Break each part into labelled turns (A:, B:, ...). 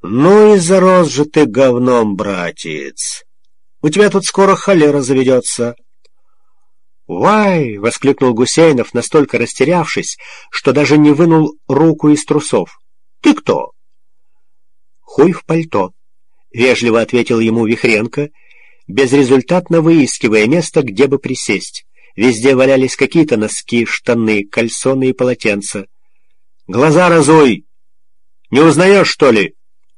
A: Ну и зарос же ты говном, братец. У тебя тут скоро холера заведется. «Вай!» — воскликнул Гусейнов, настолько растерявшись, что даже не вынул руку из трусов. «Ты кто?» «Хуй в пальто», — вежливо ответил ему Вихренко, безрезультатно выискивая место, где бы присесть. Везде валялись какие-то носки, штаны, кальсоны и полотенца. «Глаза разуй! Не узнаешь, что ли?»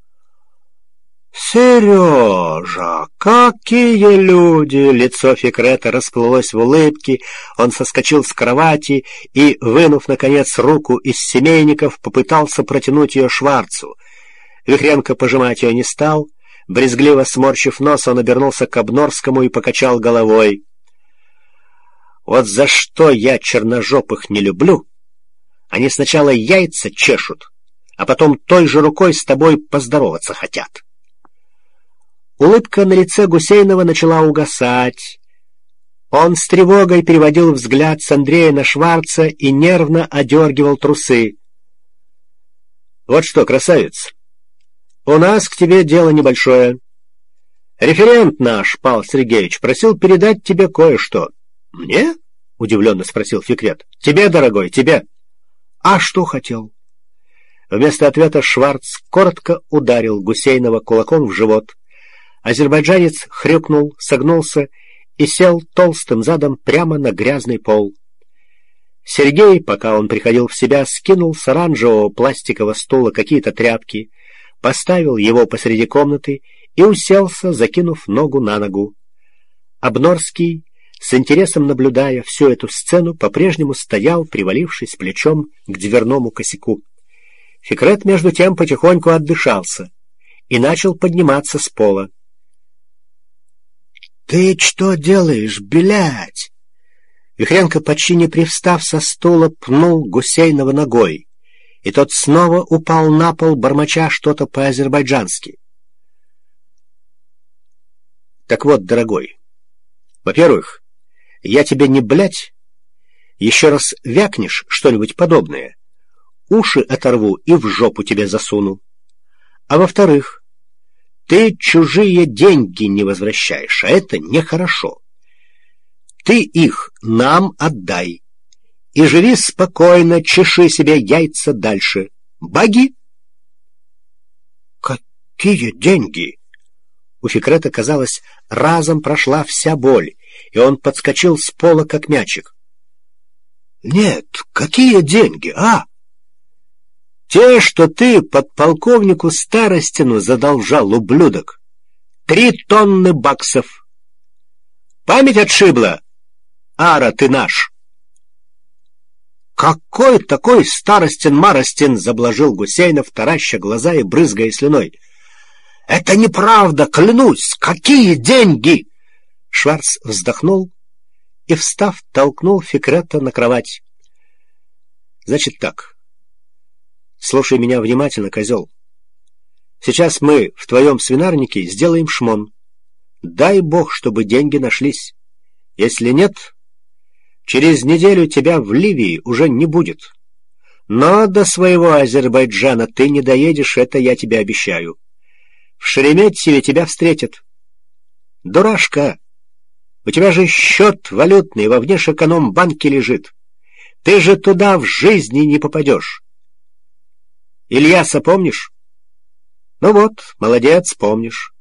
A: «Сережа, какие люди!» Лицо Фикрета расплылось в улыбке. Он соскочил с кровати и, вынув, наконец, руку из семейников, попытался протянуть ее Шварцу. Вихренко пожимать ее не стал. Брезгливо сморщив нос, он обернулся к Обнорскому и покачал головой. «Вот за что я черножопых не люблю. Они сначала яйца чешут, а потом той же рукой с тобой поздороваться хотят». Улыбка на лице Гусейнова начала угасать. Он с тревогой переводил взгляд с Андрея на Шварца и нервно одергивал трусы. «Вот что, красавец, у нас к тебе дело небольшое. Референт наш, Павел Сергеевич, просил передать тебе кое-что». «Мне?» — удивленно спросил Фикрет. «Тебе, дорогой, тебе». «А что хотел?» Вместо ответа Шварц коротко ударил Гусейнова кулаком в живот. Азербайджанец хрюкнул, согнулся и сел толстым задом прямо на грязный пол. Сергей, пока он приходил в себя, скинул с оранжевого пластикового стула какие-то тряпки, поставил его посреди комнаты и уселся, закинув ногу на ногу. Обнорский, с интересом наблюдая всю эту сцену, по-прежнему стоял, привалившись плечом к дверному косяку. Фикрет, между тем, потихоньку отдышался и начал подниматься с пола. «Ты что делаешь, блядь?» Вихренко, почти не привстав со стула, пнул Гусейнова ногой, и тот снова упал на пол, бормоча что-то по-азербайджански. «Так вот, дорогой, во-первых, я тебе не блядь, еще раз вякнешь что-нибудь подобное, уши оторву и в жопу тебе засуну. А во-вторых, ты чужие деньги не возвращаешь, а это нехорошо. Ты их нам отдай и живи спокойно, чеши себе яйца дальше. Баги?» «Какие деньги?» У Фикрета, казалось, разом прошла вся боль, и он подскочил с пола, как мячик. «Нет, какие деньги, а?» «Те, что ты подполковнику Старостину задолжал, ублюдок. 3 тонны баксов. Память отшибла? Ара, ты наш!» «Какой такой Старостин-Маростин?» — заблажил Гусейнов, тараща глаза и брызгая слюной. «Это неправда, клянусь! Какие деньги?» Шварц вздохнул и, встав, толкнул Фикрета на кровать. «Значит так. Слушай меня внимательно, козел. Сейчас мы в твоем свинарнике сделаем шмон. Дай бог, чтобы деньги нашлись. Если нет, через неделю тебя в Ливии уже не будет. Но до своего Азербайджана ты не доедешь, это я тебе обещаю. В Шереметьеве тебя встретят. Дурашка, у тебя же счет валютный во внешэкономбанке лежит. Ты же туда в жизни не попадешь. Ильяса помнишь? Ну вот, молодец, помнишь.